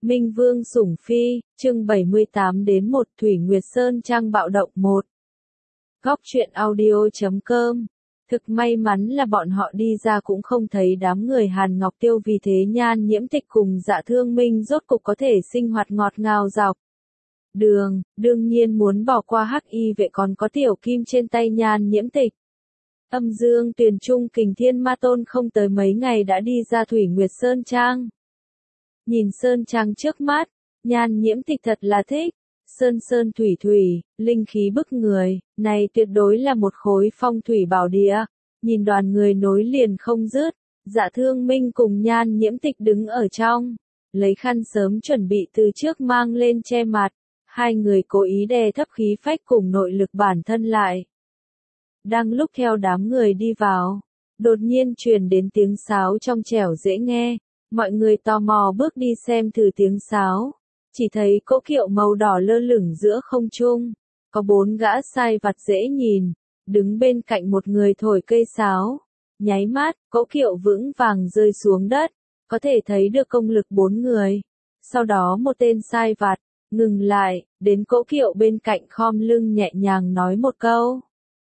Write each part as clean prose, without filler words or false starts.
Minh Vương sủng phi, chương 78 đến 1 Thủy Nguyệt Sơn Trang bạo động 1. Góc truyện audio.com. Thực may mắn là bọn họ đi ra cũng không thấy đám người Hàn Ngọc Tiêu, vì thế Nhan Nhiễm Tịch cùng Dạ Thương Minh rốt cục có thể sinh hoạt ngọt ngào dọc đường, đương nhiên muốn bỏ qua Hắc Y vệ còn có tiểu kim trên tay Nhan Nhiễm Tịch. Âm Dương Tuyền Trung Kình Thiên Ma Tôn không tới mấy ngày đã đi ra Thủy Nguyệt Sơn Trang. Nhìn Sơn Trang trước mắt, Nhan Nhiễm Tịch thật là thích. Sơn sơn thủy thủy, linh khí bức người, này tuyệt đối là một khối phong thủy bảo địa. Nhìn đoàn người nối liền không dứt, Dạ Thương Minh cùng Nhan Nhiễm Tịch đứng ở trong, lấy khăn sớm chuẩn bị từ trước mang lên che mặt. Hai người cố ý đè thấp khí phách cùng nội lực bản thân lại. Đang lúc theo đám người đi vào, đột nhiên truyền đến tiếng sáo trong trẻo dễ nghe. Mọi người tò mò bước đi xem thử tiếng sáo. Chỉ thấy cỗ kiệu màu đỏ lơ lửng giữa không trung. Có 4 gã sai vặt dễ nhìn, đứng bên cạnh một người thổi cây sáo. Nháy mắt, cỗ kiệu vững vàng rơi xuống đất. Có thể thấy được công lực 4 người. Sau đó một tên sai vặt, ngừng lại, đến cỗ kiệu bên cạnh khom lưng nhẹ nhàng nói một câu.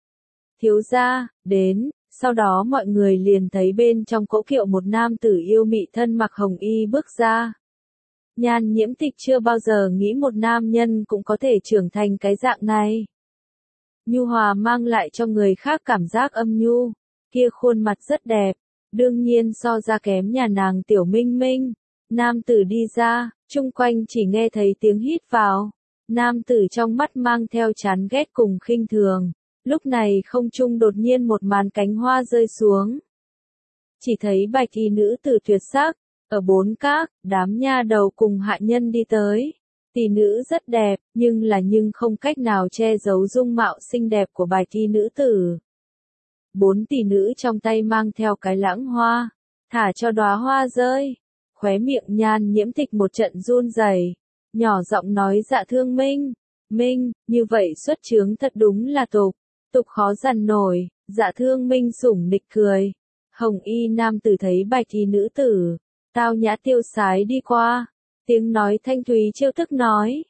Thiếu gia, đến. Sau đó mọi người liền thấy bên trong cỗ kiệu một nam tử yêu mị thân mặc hồng y bước ra. Nhan Nhiễm Tịch chưa bao giờ nghĩ một nam nhân cũng có thể trưởng thành cái dạng này. Nhu hòa mang lại cho người khác cảm giác âm nhu, kia khuôn mặt rất đẹp, đương nhiên so ra kém nhà nàng Tiểu Minh Minh. Nam tử đi ra, chung quanh chỉ nghe thấy tiếng hít vào. Nam tử trong mắt mang theo chán ghét cùng khinh thường. Lúc này không trung đột nhiên một màn cánh hoa rơi xuống. Chỉ thấy bạch y nữ tử tuyệt sắc, ở 4 các, đám nha đầu cùng hạ nhân đi tới. Tỷ nữ rất đẹp, nhưng không cách nào che giấu dung mạo xinh đẹp của bạch y nữ tử. 4 tỷ nữ trong tay mang theo cái lãng hoa, thả cho đóa hoa rơi. Khóe miệng Nhan Nhiễm Tịch một trận run rẩy, nhỏ giọng nói Dạ Thương Minh, như vậy xuất chướng thật đúng là tục khó dằn nổi. Dạ Thương Minh sủng nịch cười. Hồng y nam tử thấy bạch y nữ tử, tao nhã tiêu sái đi qua, tiếng nói thanh thúy trêu tức nói,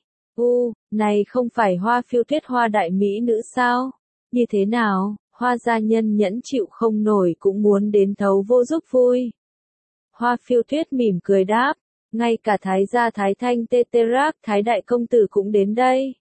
này không phải Hoa Phiêu Tuyết Hoa đại mỹ nữ sao? Như thế nào, Hoa gia nhân nhẫn chịu không nổi cũng muốn đến thấu vô giúp vui. Hoa Phiêu Tuyết mỉm cười đáp, ngay cả Thái gia Thái Thanh Tê Tê Rác Thái đại công tử cũng đến đây.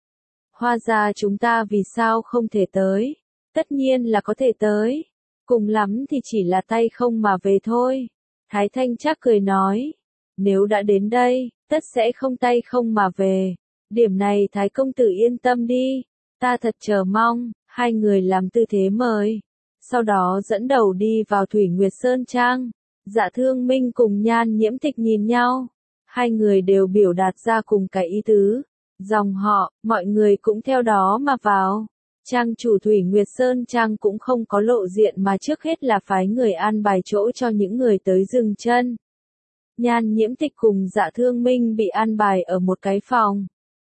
Hoa gia chúng ta vì sao không thể tới? Tất nhiên là có thể tới. Cùng lắm thì chỉ là tay không mà về thôi. Thái Thanh Trác cười nói. Nếu đã đến đây, tất sẽ không tay không mà về. Điểm này Thái công tử yên tâm đi. Ta thật chờ mong. Hai người làm tư thế mời. Sau đó dẫn đầu đi vào Thủy Nguyệt Sơn Trang. Dạ Thương Minh cùng Nhan Nhiễm Tịch nhìn nhau. Hai người đều biểu đạt ra cùng cái ý tứ. Dòng họ, mọi người cũng theo đó mà vào. Trang chủ Thủy Nguyệt Sơn Trang cũng không có lộ diện mà trước hết là phái người an bài chỗ cho những người tới dừng chân. Nhan Nhiễm Tịch cùng Dạ Thương Minh bị an bài ở một cái phòng.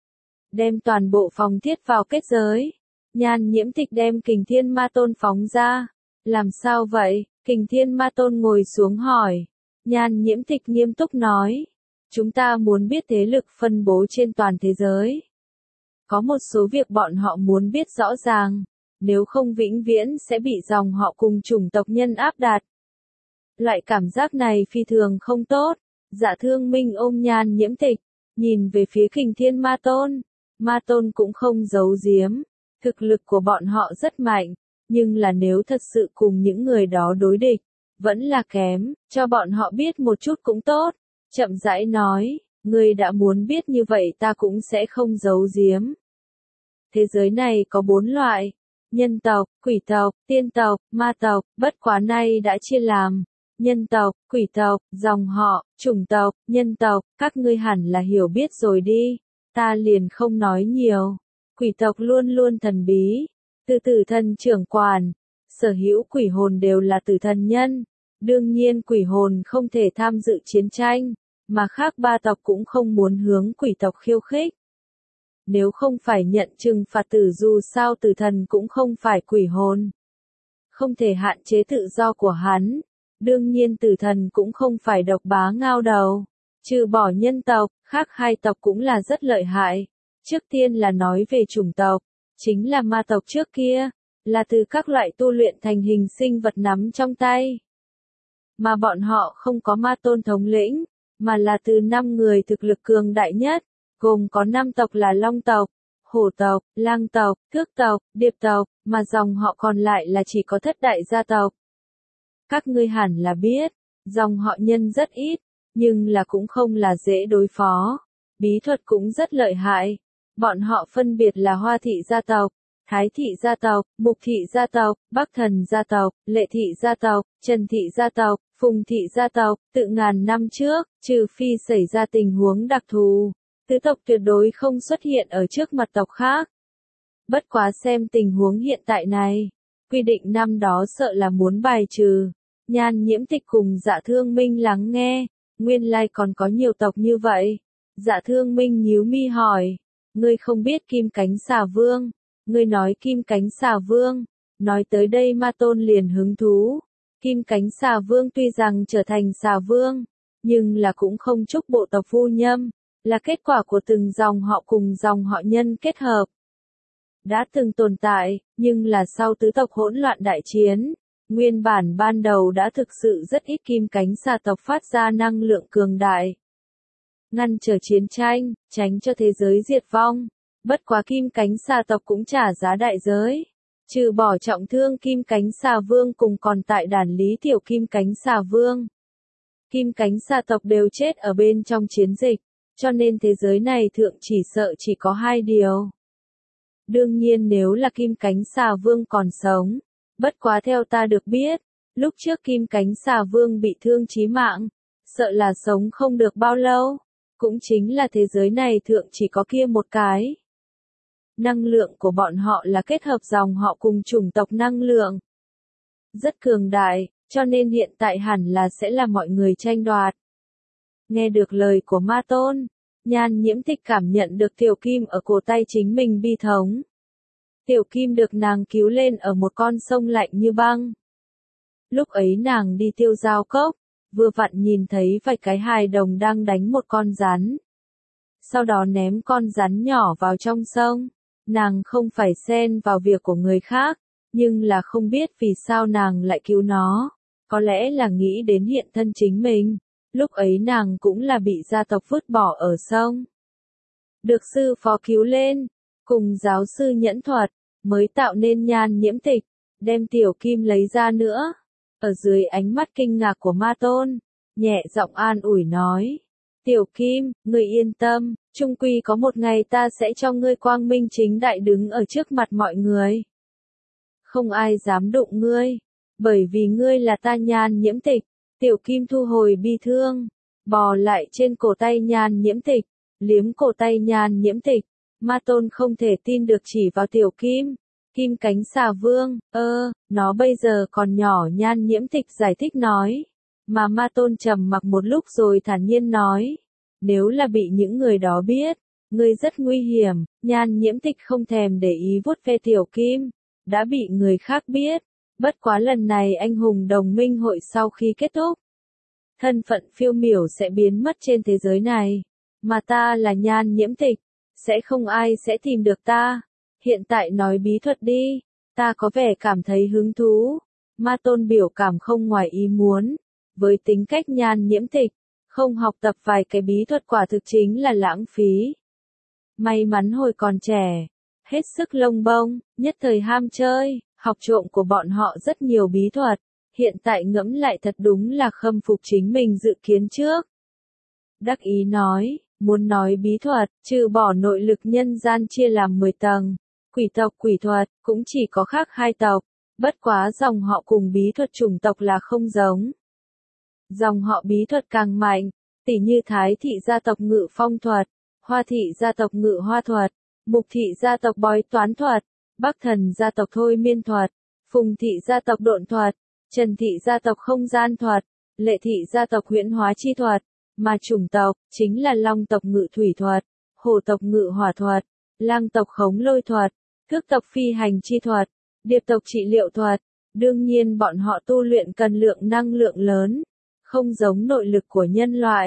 Đem toàn bộ phòng thiết vào kết giới. Nhan Nhiễm Tịch đem Kình Thiên Ma Tôn phóng ra. Làm sao vậy? Kình Thiên Ma Tôn ngồi xuống hỏi. Nhan Nhiễm Tịch nghiêm túc nói. Chúng ta muốn biết thế lực phân bố trên toàn thế giới. Có một số việc bọn họ muốn biết rõ ràng, nếu không vĩnh viễn sẽ bị dòng họ cùng chủng tộc nhân áp đặt. Loại cảm giác này phi thường không tốt. Dạ Thương Minh ôm Nhan Nhiễm Tịch, nhìn về phía Kình Thiên Ma Tôn. Ma Tôn cũng không giấu giếm, thực lực của bọn họ rất mạnh, nhưng là nếu thật sự cùng những người đó đối địch, vẫn là kém, cho bọn họ biết một chút cũng tốt. Chậm rãi nói, ngươi đã muốn biết như vậy ta cũng sẽ không giấu giếm. Thế giới này có 4 loại, nhân tộc, quỷ tộc, tiên tộc, ma tộc, bất quá nay đã chia làm, nhân tộc, quỷ tộc, dòng họ, chủng tộc, nhân tộc, các ngươi hẳn là hiểu biết rồi đi, ta liền không nói nhiều. Quỷ tộc luôn luôn thần bí, từ tử thần trưởng quản, sở hữu quỷ hồn đều là tử thần nhân, đương nhiên quỷ hồn không thể tham dự chiến tranh, mà khác 3 tộc cũng không muốn hướng quỷ tộc khiêu khích. Nếu không phải nhận trừng phạt tử dù sao tử thần cũng không phải quỷ hồn. Không thể hạn chế tự do của hắn. Đương nhiên tử thần cũng không phải độc bá ngao đầu. Trừ bỏ nhân tộc, khác hai tộc cũng là rất lợi hại. Trước tiên là nói về chủng tộc, chính là ma tộc trước kia, là từ các loại tu luyện thành hình sinh vật nắm trong tay. Mà bọn họ không có ma tôn thống lĩnh, mà là từ 5 người thực lực cường đại nhất, gồm có 5 tộc là Long tộc, Hổ tộc, Lang tộc, Thước tộc, Điệp tộc, mà dòng họ còn lại là chỉ có Thất đại gia tộc. Các ngươi hẳn là biết, dòng họ Nhân rất ít, nhưng là cũng không là dễ đối phó. Bí thuật cũng rất lợi hại. Bọn họ phân biệt là Hoa thị gia tộc, Thái thị gia tộc, Mục thị gia tộc, Bắc thần gia tộc, Lệ thị gia tộc, Trần thị gia tộc, Phùng thị gia tộc. Tự ngàn năm trước, trừ phi xảy ra tình huống đặc thù, tứ tộc tuyệt đối không xuất hiện ở trước mặt tộc khác. Bất quá xem tình huống hiện tại này, quy định năm đó sợ là muốn bài trừ. Nhan Nhiễm Tịch cùng Dạ Thương Minh lắng nghe, nguyên lai còn có nhiều tộc như vậy. Dạ Thương Minh nhíu mi hỏi, ngươi không biết Kim Cánh Xà Vương, ngươi nói Kim Cánh Xà Vương, nói tới đây Ma Tôn liền hứng thú. Kim Cánh Xà Vương tuy rằng trở thành Xà Vương, nhưng là cũng không chúc bộ tộc phu nhâm, là kết quả của từng dòng họ cùng dòng họ Nhân kết hợp. Đã từng tồn tại, nhưng là sau tứ tộc hỗn loạn đại chiến, nguyên bản ban đầu đã thực sự rất ít Kim Cánh Xà tộc phát ra năng lượng cường đại. Ngăn trở chiến tranh, tránh cho thế giới diệt vong. Bất quá Kim Cánh Xà tộc cũng trả giá đại giới. Trừ bỏ trọng thương Kim Cánh Xà Vương cùng còn tại đàn lý tiểu Kim Cánh Xà Vương. Kim Cánh Xà tộc đều chết ở bên trong chiến dịch, cho nên thế giới này thượng chỉ sợ chỉ có hai điều. Đương nhiên nếu là Kim Cánh Xà Vương còn sống, bất quá theo ta được biết, lúc trước Kim Cánh Xà Vương bị thương chí mạng, sợ là sống không được bao lâu, cũng chính là thế giới này thượng chỉ có kia một cái. Năng lượng của bọn họ là kết hợp dòng họ cùng chủng tộc năng lượng. Rất cường đại, cho nên hiện tại hẳn là sẽ là mọi người tranh đoạt. Nghe được lời của Ma Tôn, Nhan Nhiễm Tịch cảm nhận được Tiểu Kim ở cổ tay chính mình bi thống. Tiểu Kim được nàng cứu lên ở một con sông lạnh như băng. Lúc ấy nàng đi Tiêu Giao Cốc, vừa vặn nhìn thấy vài cái hài đồng đang đánh một con rắn. Sau đó ném con rắn nhỏ vào trong sông. Nàng không phải xen vào việc của người khác, nhưng là không biết vì sao nàng lại cứu nó. Có lẽ là nghĩ đến hiện thân chính mình. Lúc ấy nàng cũng là bị gia tộc vứt bỏ ở sông. Được sư phó cứu lên, cùng giáo sư nhẫn thuật, mới tạo nên Nhan Nhiễm Tịch, đem Tiểu Kim lấy ra nữa. Ở dưới ánh mắt kinh ngạc của Ma Tôn, nhẹ giọng an ủi nói. Tiểu Kim, ngươi yên tâm, chung quy có một ngày ta sẽ cho ngươi quang minh chính đại đứng ở trước mặt mọi người. Không ai dám đụng ngươi, bởi vì ngươi là ta Nhan Nhiễm Tịch. Tiểu Kim thu hồi bi thương, bò lại trên cổ tay Nhan Nhiễm Tịch, liếm cổ tay Nhan Nhiễm Tịch. Ma Tôn không thể tin được chỉ vào Tiểu Kim. Kim Cánh Xà Vương, nó bây giờ còn nhỏ. Nhan Nhiễm Tịch giải thích nói. Mà Ma Tôn trầm mặc một lúc rồi thản nhiên nói. Nếu là bị những người đó biết, ngươi rất nguy hiểm. Nhan Nhiễm Tịch không thèm để ý vuốt ve Tiểu Kim. Đã bị người khác biết. Bất quá lần này anh hùng đồng minh hội sau khi kết thúc, thân phận phiêu miểu sẽ biến mất trên thế giới này. Mà ta là Nhan Nhiễm Tịch, sẽ không ai sẽ tìm được ta. Hiện tại nói bí thuật đi, ta có vẻ cảm thấy hứng thú. Ma Tôn biểu cảm không ngoài ý muốn. Với tính cách Nhan Nhiễm Tịch, không học tập vài cái bí thuật quả thực chính là lãng phí. May mắn hồi còn trẻ, hết sức lông bông, nhất thời ham chơi, học trộm của bọn họ rất nhiều bí thuật. Hiện tại ngẫm lại thật đúng là khâm phục chính mình dự kiến trước. Đắc ý nói, muốn nói bí thuật, trừ bỏ nội lực nhân gian chia làm 10 tầng. Quỷ thuật, cũng chỉ có khác 2 tộc. Bất quá dòng họ cùng bí thuật chủng tộc là không giống. Dòng họ bí thuật càng mạnh, tỉ như Thái thị gia tộc ngự phong thuật, Hoa thị gia tộc ngự hoa thuật, Mục thị gia tộc bói toán thuật, Bắc thần gia tộc thôi miên thuật, Phùng thị gia tộc độn thuật, Trần thị gia tộc không gian thuật, Lệ thị gia tộc huyễn hóa chi thuật, mà chủng tộc chính là Long tộc ngự thủy thuật, Hổ tộc ngự hỏa thuật, Lang tộc khống lôi thuật, Thước tộc phi hành chi thuật, Điệp tộc trị liệu thuật. Đương nhiên bọn họ tu luyện cần lượng năng lượng lớn, không giống nội lực của nhân loại.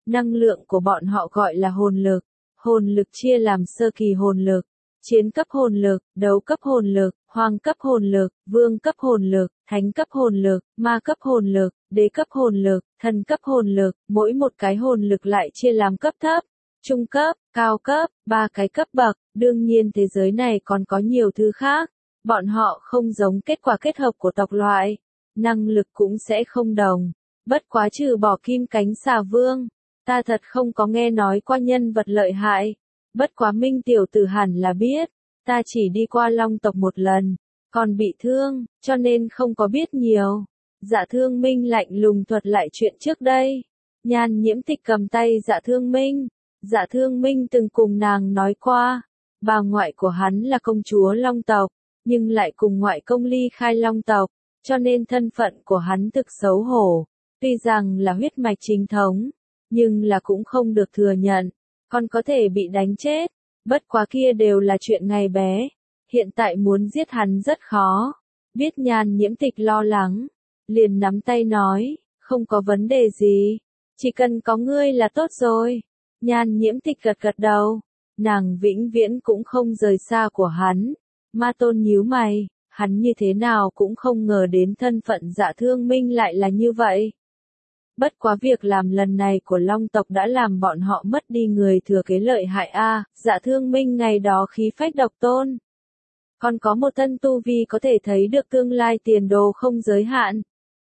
Năng lượng của bọn họ gọi là hồn lực. Hồn lực chia làm sơ kỳ hồn lực, chiến cấp hồn lực, đấu cấp hồn lực, hoàng cấp hồn lực, vương cấp hồn lực, thánh cấp hồn lực, ma cấp hồn lực, đế cấp hồn lực, thần cấp hồn lực. Mỗi một cái hồn lực lại chia làm cấp thấp, trung cấp, cao cấp, 3 cái cấp bậc. Đương nhiên thế giới này còn có nhiều thứ khác. Bọn họ không giống kết quả kết hợp của tộc loại. Năng lực cũng sẽ không đồng. Bất quá trừ bỏ kim cánh xà vương, ta thật không có nghe nói qua nhân vật lợi hại. Bất quá Minh tiểu tử hẳn là biết, ta chỉ đi qua Long tộc một lần, còn bị thương, cho nên không có biết nhiều. Dạ Thương Minh lạnh lùng thuật lại chuyện trước đây. Nhan Nhiễm Tịch cầm tay Dạ Thương Minh. Dạ Thương Minh từng cùng nàng nói qua, bà ngoại của hắn là công chúa Long tộc, nhưng lại cùng ngoại công ly khai Long tộc, cho nên thân phận của hắn thực xấu hổ. Tuy rằng là huyết mạch chính thống, nhưng là cũng không được thừa nhận, còn có thể bị đánh chết. Bất quá kia đều là chuyện ngày bé, hiện tại muốn giết hắn rất khó. Biết Nhan Nhiễm Tịch lo lắng, liền nắm tay nói, không có vấn đề gì, chỉ cần có ngươi là tốt rồi. Nhan Nhiễm Tịch gật gật đầu, nàng vĩnh viễn cũng không rời xa của hắn. Ma Tôn nhíu mày, hắn như thế nào cũng không ngờ đến thân phận Dạ Thương Minh lại là như vậy. Bất quá việc làm lần này của Long tộc đã làm bọn họ mất đi người thừa kế lợi hại a. Dạ Thương Minh ngày đó khí phách độc tôn, còn có một thân tu vi có thể thấy được tương lai tiền đồ không giới hạn.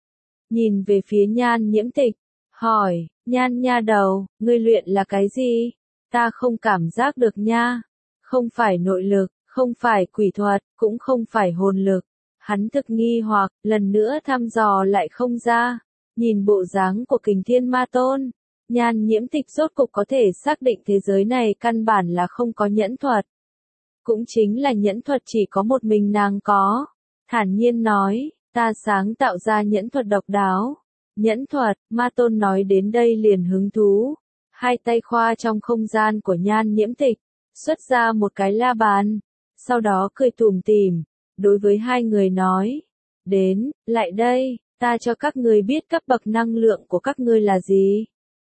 Nhìn về phía Nhan Nhiễm Tịch, hỏi, Nhan nha đầu, ngươi luyện là cái gì? Ta không cảm giác được nha. Không phải nội lực, không phải quỷ thuật, cũng không phải hồn lực. Hắn thực nghi hoặc, lần nữa thăm dò lại không ra. Nhìn bộ dáng của Kình Thiên Ma Tôn, Nhan Nhiễm Tịch rốt cục có thể xác định thế giới này căn bản là không có nhẫn thuật. Cũng chính là nhẫn thuật chỉ có một mình nàng có. Thản nhiên nói, ta sáng tạo ra nhẫn thuật độc đáo. Nhẫn thuật, Ma Tôn nói đến đây liền hứng thú. Hai tay khoa trong không gian của Nhan Nhiễm Tịch, xuất ra một cái la bàn. Sau đó cười tủm tỉm, đối với hai người nói, đến, lại đây. Ta cho các ngươi biết cấp bậc năng lượng của các ngươi là gì.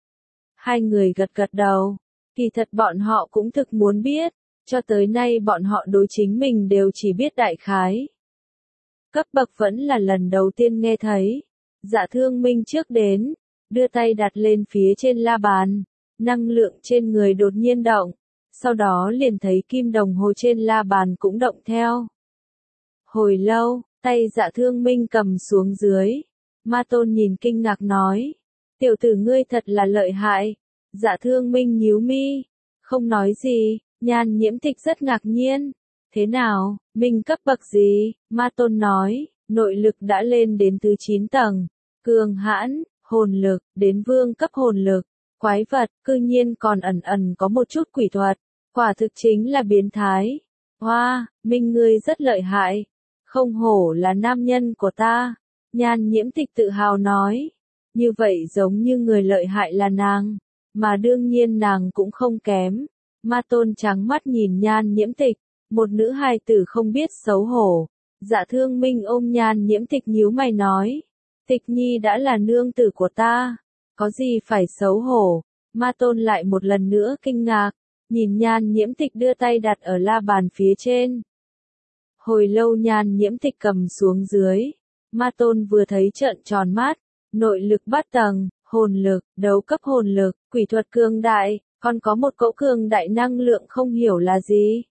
Hai người gật gật đầu. Kỳ thật bọn họ cũng thực muốn biết. Cho tới nay bọn họ đối chính mình đều chỉ biết đại khái. Cấp bậc vẫn là lần đầu tiên nghe thấy. Dạ Thương Minh trước đến, đưa tay đặt lên phía trên la bàn. Năng lượng trên người đột nhiên động. Sau đó liền thấy kim đồng hồ trên la bàn cũng động theo. Hồi lâu, tay Dạ Thương Minh cầm xuống dưới. Ma Tôn nhìn kinh ngạc nói, tiểu tử ngươi thật là lợi hại. Dạ Thương Minh nhíu mi, không nói gì. Nhan Nhiễm Tịch rất ngạc nhiên. Thế nào, minh cấp bậc gì? Ma Tôn nói, nội lực đã lên đến thứ 9 tầng, cường hãn, hồn lực, đến vương cấp hồn lực, quái vật, cư nhiên còn ẩn ẩn có một chút quỷ thuật, quả thực chính là biến thái. Hoa, Minh ngươi rất lợi hại, không hổ là nam nhân của ta. Nhan Nhiễm Tịch tự hào nói, như vậy giống như người lợi hại là nàng, mà đương nhiên nàng cũng không kém. Ma Tôn trắng mắt nhìn Nhan Nhiễm Tịch, một nữ hài tử không biết xấu hổ. Dạ Thương Minh ôm Nhan Nhiễm Tịch nhíu mày nói, Tịch Nhi đã là nương tử của ta, có gì phải xấu hổ. Ma Tôn lại một lần nữa kinh ngạc, nhìn Nhan Nhiễm Tịch đưa tay đặt ở la bàn phía trên. Hồi lâu Nhan Nhiễm Tịch cầm xuống dưới. Ma Tôn vừa thấy trợn tròn mắt, nội lực bát tầng, hồn lực, đấu cấp hồn lực, quỷ thuật cường đại, còn có một cỗ cường đại năng lượng không hiểu là gì.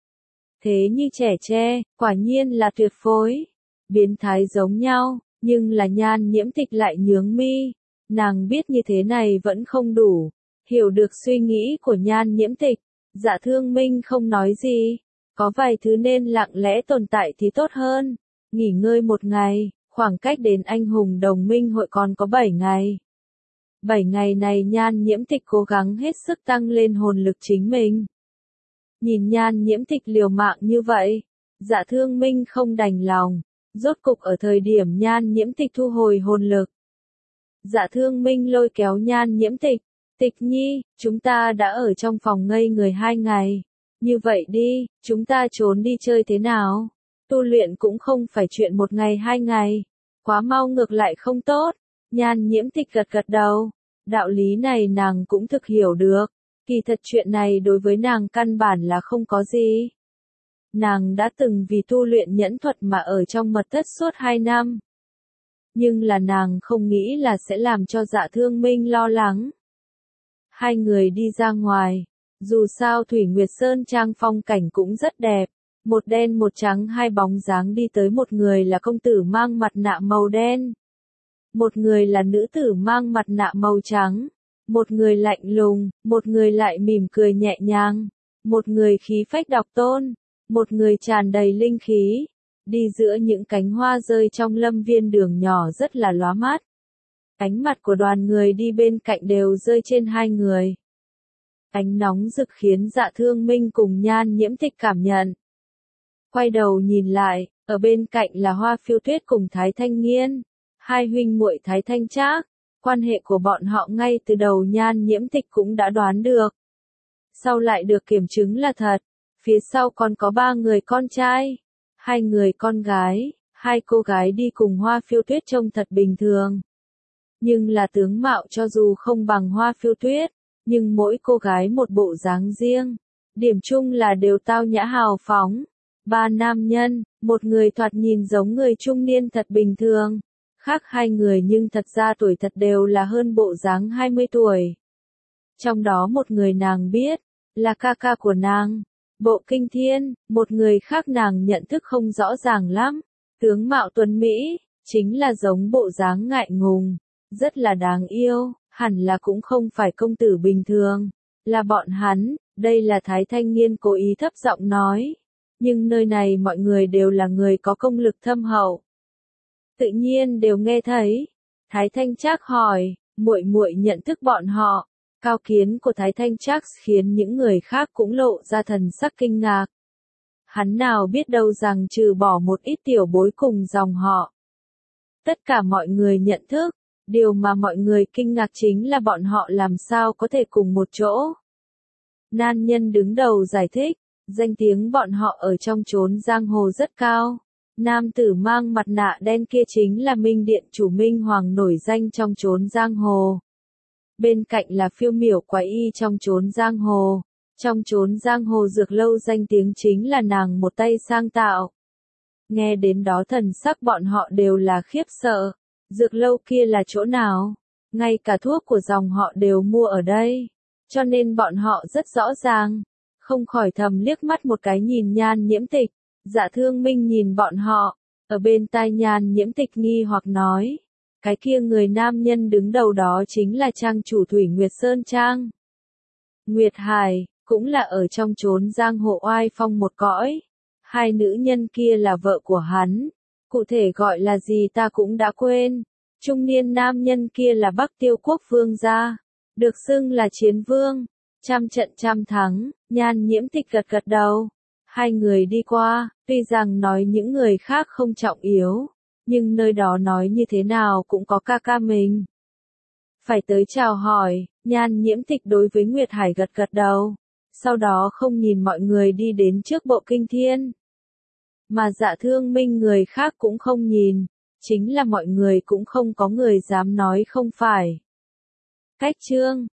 Thế như trẻ tre, quả nhiên là tuyệt phối. Biến thái giống nhau, nhưng là Nhan Nhiễm Tịch lại nhướng mi. Nàng biết như thế này vẫn không đủ. Hiểu được suy nghĩ của Nhan Nhiễm Tịch, Dạ Thương Minh không nói gì. Có vài thứ nên lặng lẽ tồn tại thì tốt hơn. Nghỉ ngơi một ngày, khoảng cách đến anh hùng đồng minh hội còn có 7 ngày. 7 ngày này Nhan Nhiễm Tịch cố gắng hết sức tăng lên hồn lực chính mình. Nhìn Nhan Nhiễm Tịch liều mạng như vậy, Dạ Thương Minh không đành lòng. Rốt cục ở thời điểm Nhan Nhiễm Tịch thu hồi hồn lực, Dạ Thương Minh lôi kéo Nhan Nhiễm Tịch. Tịch Nhi, chúng ta đã ở trong phòng ngây người 2 ngày. Như vậy đi, chúng ta trốn đi chơi thế nào? Tu luyện cũng không phải chuyện 1 ngày 2 ngày. Quá mau ngược lại không tốt. Nhan Nhiễm Tịch gật gật đầu. Đạo lý này nàng cũng thực hiểu được, kỳ thật chuyện này đối với nàng căn bản là không có gì. Nàng đã từng vì tu luyện nhẫn thuật mà ở trong mật thất suốt 2 năm. Nhưng là nàng không nghĩ là sẽ làm cho Dạ Thương Minh lo lắng. Hai người đi ra ngoài, dù sao Thủy Nguyệt Sơn Trang phong cảnh cũng rất đẹp. Một đen một trắng hai bóng dáng đi tới, một người là công tử mang mặt nạ màu đen. Một người là nữ tử mang mặt nạ màu trắng. Một người lạnh lùng, một người lại mỉm cười nhẹ nhàng. Một người khí phách độc tôn, một người tràn đầy linh khí. Đi giữa những cánh hoa rơi trong lâm viên đường nhỏ rất là lóa mắt. Ánh mặt của đoàn người đi bên cạnh đều rơi trên hai người. Ánh nóng rực khiến Dạ Thương Minh cùng Nhan Nhiễm Tịch cảm nhận. Quay đầu nhìn lại, ở bên cạnh là Hoa Phiêu Tuyết cùng Thái Thanh Nghiên, hai huynh muội Thái Thanh Trác. Quan hệ của bọn họ ngay từ đầu Nhan Nhiễm Tịch cũng đã đoán được. Sau lại được kiểm chứng là thật, phía sau còn có 3 người con trai, 2 người con gái, 2 cô gái đi cùng Hoa Phiêu Tuyết trông thật bình thường. Nhưng là tướng mạo cho dù không bằng Hoa Phiêu Tuyết, nhưng mỗi cô gái một bộ dáng riêng. Điểm chung là đều tao nhã hào phóng. 3 nam nhân, một người thoạt nhìn giống người trung niên thật bình thường. Khác 2 người nhưng thật ra tuổi thật đều là hơn bộ dáng 20 tuổi. Trong đó một người nàng biết, là ca ca của nàng, Bộ Kinh Thiên, một người khác nàng nhận thức không rõ ràng lắm. Tướng mạo tuấn Mỹ, chính là giống bộ dáng ngại ngùng, rất là đáng yêu, hẳn là cũng không phải công tử bình thường, là bọn hắn, đây là Thái Thanh Nghiên cố ý thấp giọng nói. Nhưng nơi này mọi người đều là người có công lực thâm hậu. Tự nhiên đều nghe thấy. Thái Thanh Trác hỏi, muội muội nhận thức bọn họ. Cao kiến của Thái Thanh Trác khiến những người khác cũng lộ ra thần sắc kinh ngạc. Hắn nào biết đâu rằng trừ bỏ một ít tiểu bối cùng dòng họ, tất cả mọi người nhận thức. Điều mà mọi người kinh ngạc chính là bọn họ làm sao có thể cùng một chỗ. Nan nhân đứng đầu giải thích, danh tiếng bọn họ ở trong chốn giang hồ rất cao. Nam tử mang mặt nạ đen kia chính là Minh Điện chủ Minh Hoàng nổi danh trong chốn giang hồ. Bên cạnh là Phiêu Miểu Quái Y trong chốn giang hồ. Trong chốn giang hồ Dược Lâu danh tiếng chính là nàng một tay sang tạo. Nghe đến đó thần sắc bọn họ đều là khiếp sợ. Dược Lâu kia là chỗ nào? Ngay cả thuốc của dòng họ đều mua ở đây. Cho nên bọn họ rất rõ ràng. Không khỏi thầm liếc mắt một cái nhìn Nhan Nhiễm Tịch. Dạ Thương Minh nhìn bọn họ. Ở bên tai Nhan Nhiễm Tịch nghi hoặc nói. Cái kia người nam nhân đứng đầu đó chính là trang chủ Thủy Nguyệt Sơn Trang. Nguyệt Hải, cũng là ở trong chốn giang hồ oai phong một cõi. 2 nữ nhân kia là vợ của hắn. Cụ thể gọi là gì ta cũng đã quên. Trung niên nam nhân kia là Bắc Tiêu Quốc vương gia. Được xưng là chiến vương. Trăm trận trăm thắng, Nhan Nhiễm Tịch gật gật đầu. 2 người đi qua, tuy rằng nói những người khác không trọng yếu. Nhưng nơi đó nói như thế nào cũng có ca ca mình. Phải tới chào hỏi, Nhan Nhiễm Tịch đối với Nguyệt Hải gật gật đầu. Sau đó không nhìn mọi người đi đến trước Bộ Kinh Thiên. Mà Dạ Thương Minh người khác cũng không nhìn. Chính là mọi người cũng không có người dám nói không phải. Cách chương